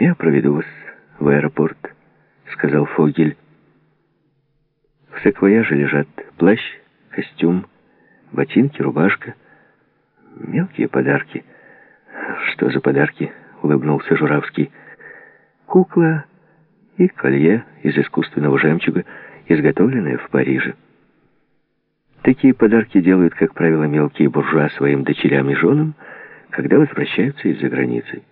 «Я проведу вас в аэропорт», — сказал Фогель. В саквояже лежат плащ, костюм, ботинки, рубашка. Мелкие подарки. «Что за подарки?» — улыбнулся Журавский. «Кукла и колье из искусственного жемчуга, изготовленное в Париже. Такие подарки делают, как правило, мелкие буржуа своим дочерям и женам, когда возвращаются из-за границы.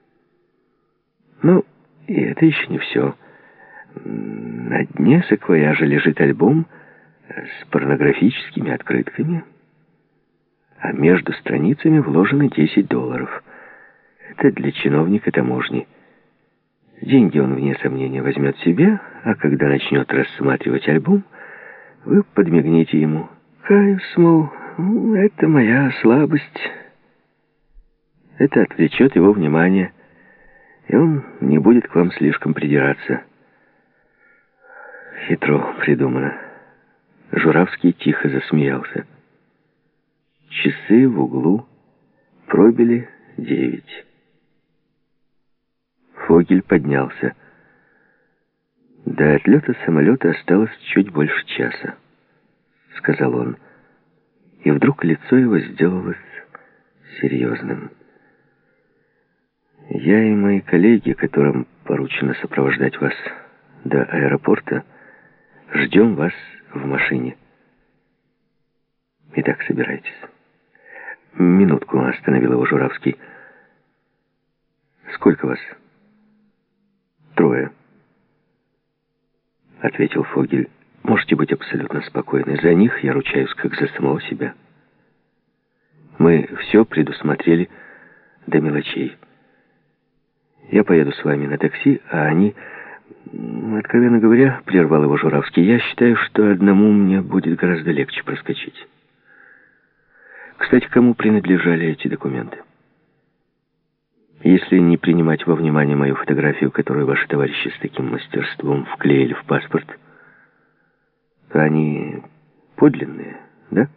Но и это еще не все. На дне саквояжа лежит альбом с порнографическими открытками, а между страницами вложены $10. Это для чиновника таможни. Деньги он, вне сомнения, возьмет себе, а когда начнет рассматривать альбом, вы подмигните ему. Каюсь, мол, это моя слабость. Это отвлечет его внимание, и он не будет к вам слишком придираться. Хитро придумано. Журавский тихо засмеялся. Часы в углу пробили 9. Фогель поднялся. До отлета самолета осталось чуть больше часа, сказал он. И вдруг лицо его сделалось серьезным. Я и мои коллеги, которым поручено сопровождать вас до аэропорта, ждем вас в машине. Итак, собирайтесь. Минутку, остановил его Журавский. Сколько вас? 3, ответил Фогель. Можете быть абсолютно спокойны. За них я ручаюсь, как за самого себя. Мы все предусмотрели до мелочей. Я поеду с вами на такси, а они... Откровенно говоря, прервал его Журавский, я считаю, что одному мне будет гораздо легче проскочить. Кстати, кому принадлежали эти документы? Если не принимать во внимание мою фотографию, которую ваши товарищи с таким мастерством вклеили в паспорт, то они подлинные, да?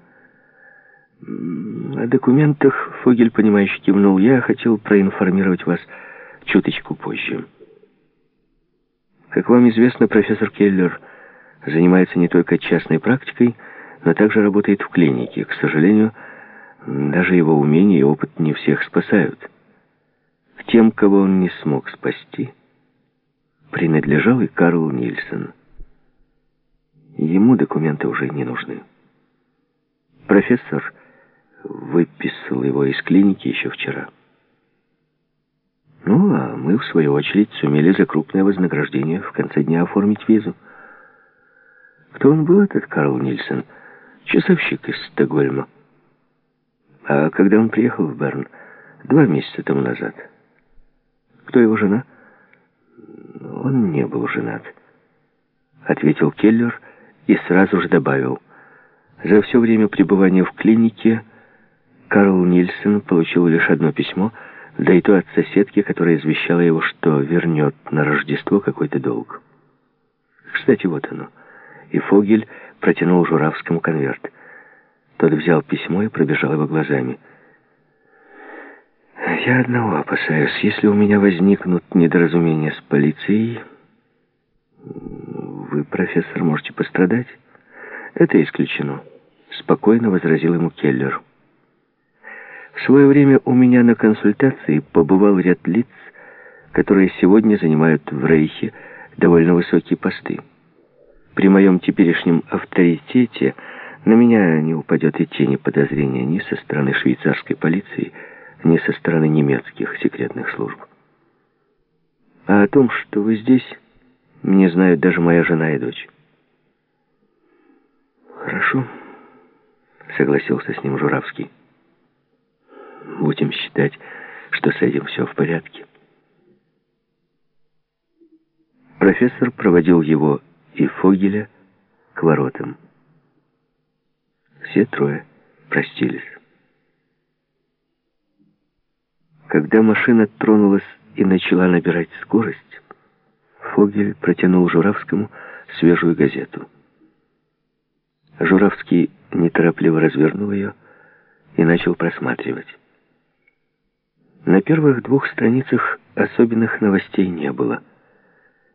О документах Фогель, понимающе кивнул. Я хотел проинформировать вас чуточку позже. Как вам известно, профессор Келлер занимается не только частной практикой, но также работает в клинике. К сожалению, даже его умения и опыт не всех спасают. К тем, кого он не смог спасти, принадлежал и Карл Нильсон. Ему документы уже не нужны. Профессор выписал его из клиники еще вчера. Ну, а мы, в свою очередь, сумели за крупное вознаграждение в конце дня оформить визу. Кто он был, этот Карл Нильсон? Часовщик из Стокгольма. А когда он приехал в Берн? 2 месяца тому назад. Кто его жена? Он не был женат, ответил Келлер и сразу же добавил. За все время пребывания в клинике Карл Нильсон получил лишь одно письмо, да и то от соседки, которая извещала его, что вернет на Рождество какой-то долг. Кстати, вот оно. И Фогель протянул Журавскому конверт. Тот взял письмо и пробежал его глазами. «Я одного опасаюсь. Если у меня возникнут недоразумения с полицией, вы, профессор, можете пострадать». «Это исключено», — спокойно возразил ему Келлер. «В свое время у меня на консультации побывал ряд лиц, которые сегодня занимают в Рейхе довольно высокие посты. При моем теперешнем авторитете на меня не упадет и тени подозрения ни со стороны швейцарской полиции, ни со стороны немецких секретных служб. А о том, что вы здесь, не знают даже моя жена и дочь». «Хорошо», — согласился с ним Журавский. «Будем считать, что с этим все в порядке». Профессор проводил его и Фогеля к воротам. Все 3 простились. Когда машина тронулась и начала набирать скорость, Фогель протянул Журавскому свежую газету. Журавский неторопливо развернул ее и начал просматривать. На первых 2 страницах особенных новостей не было.